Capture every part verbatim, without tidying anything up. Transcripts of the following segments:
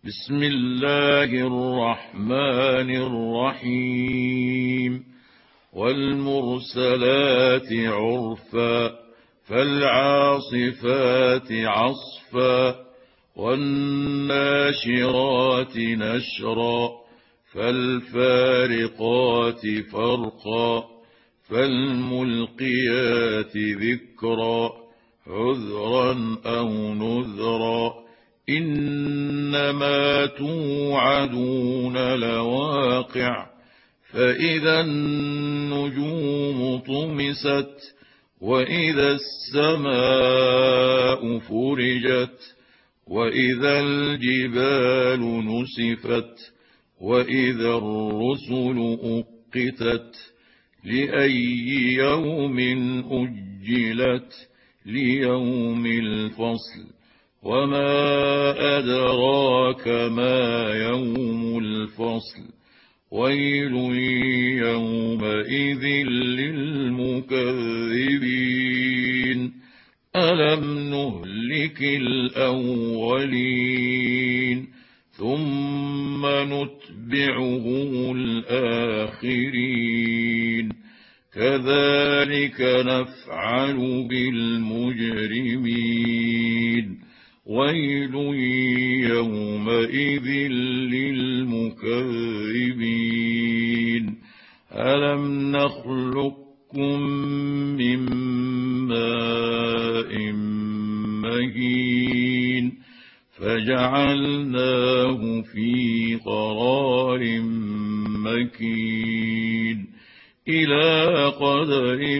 بسم الله الرحمن الرحيم والمرسلات عرفا فالعاصفات عصفا والناشرات نشرا فالفارقات فرقا فالملقيات ذكرا عذرا أو نذرا إنما توعدون لواقع فإذا النجوم طمست وإذا السماء فرجت وإذا الجبال نسفت وإذا الرسل أقتت لأي يوم أجلت ليوم الفصل وما أدراك ما يوم الفصل ويل يومئذ للمكذبين ألم نهلك الأولين ثم نتبعهم الآخرين كذلك نفعل بالمجرمين ويل يومئذ للمكذبين ألم نخلقكم من ماء مهين فجعلناه في قرار مكين إلى قدر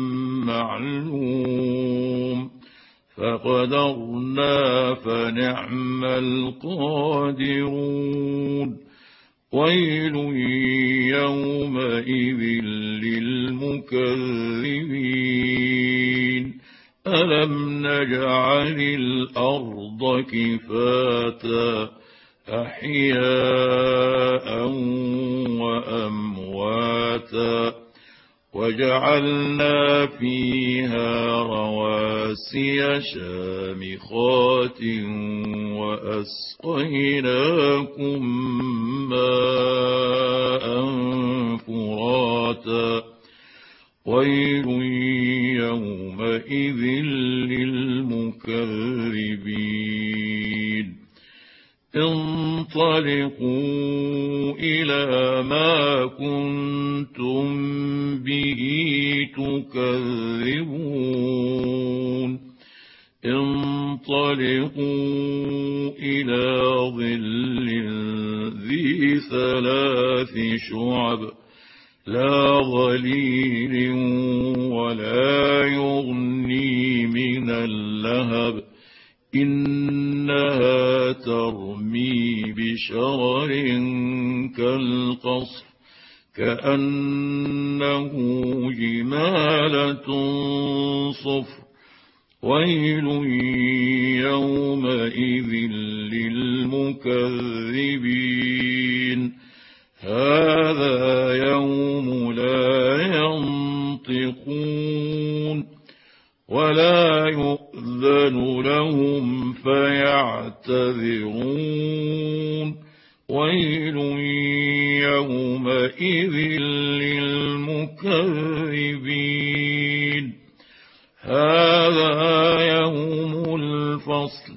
معلوم فقدرنا فنعم القادرون ويل يومئذ للمكذبين ألم نجعل الأرض كفاتا أحياء وأمواتا وجعلنا فيها رواسي شامخات وأسقيناكم ماء فراتا ويل يومئذ للمكذبين انطلقوا إلى ما كنتم به تكذبون انطلقوا إلى ظل ذي ثلاث شعب لا ظليل ولا يغني من اللهب إنها ترمي بشرر كالقصر كأنه جمالة صفر ويل يومئذ للمكذبين هذا يوم لا ينطقون ولا يؤذن لهم فيعتذرون ويل يومئذ للمكذبين هذا يوم الفصل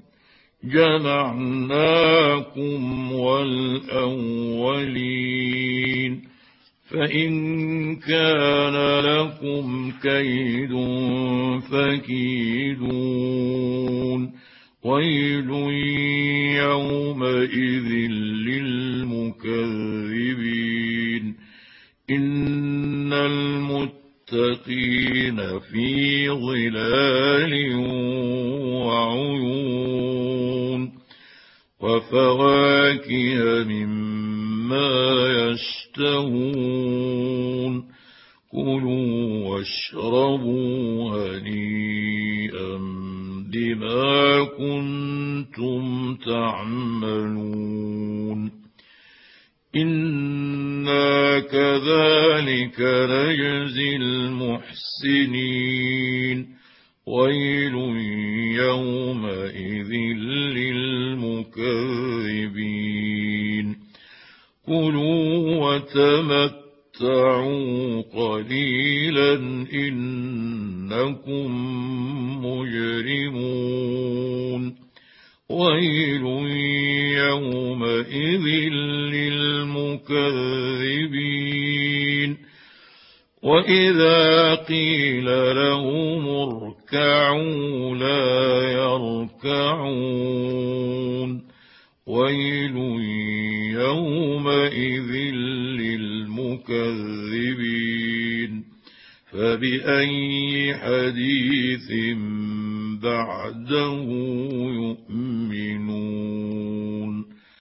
جمعناكم والأولين فإن كان لكم كيد فكيدون ويل يومئذ للمكذبين إن المتقين في ظلال وعيون وفواكه مما يشتهون كلوا واشربوا هنيئا بما كنتم تعملون إنا كذلك نجزي المحسنين ويل يومئذ للمكذبين كلوا وتمتعوا قليلا إنكم مجرمون ويل يومئذ للمكذبين وإذا قيل لهم اركعوا لا يركعون ويل يومئذ للمكذبين فبأي حديث بعده يؤمنون